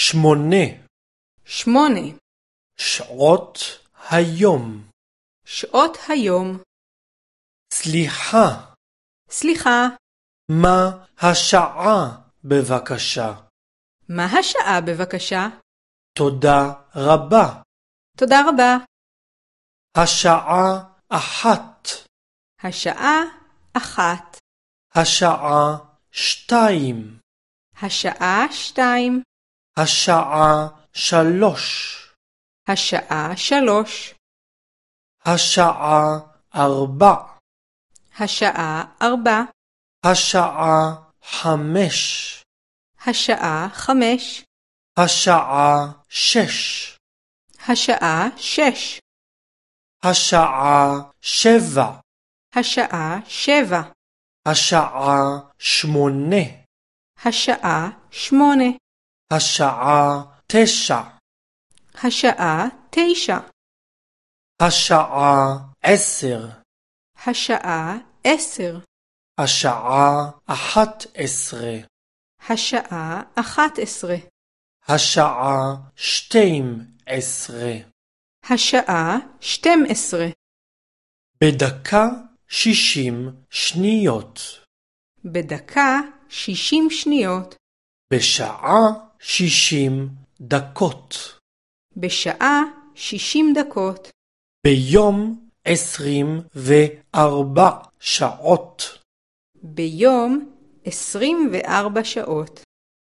8 שעות היום. שעות היום. סליחה. מה השעה בבקשה? מה השעה בבקשה? תודה רבה. תודה רבה. השעה 1. השעה 1. השעה 2. השעה 2. השעה 3. השעה 3. השעה 4. השעה 4. השעה 5. השעה 5. השעה 6. השעה 6. השעה 7. השעה 7. השעה 8. השעה 8. השעה 9. השעה 9. השעה 10. השעה 10. השעה 11. השעה 11. השעה 12. השעה 12. בדקה 60 שניות. בדקה 60 שניות. בשעה 60 דקות. בשעה 60 דקות. ביום 24 שעות. ביום 24 שעות.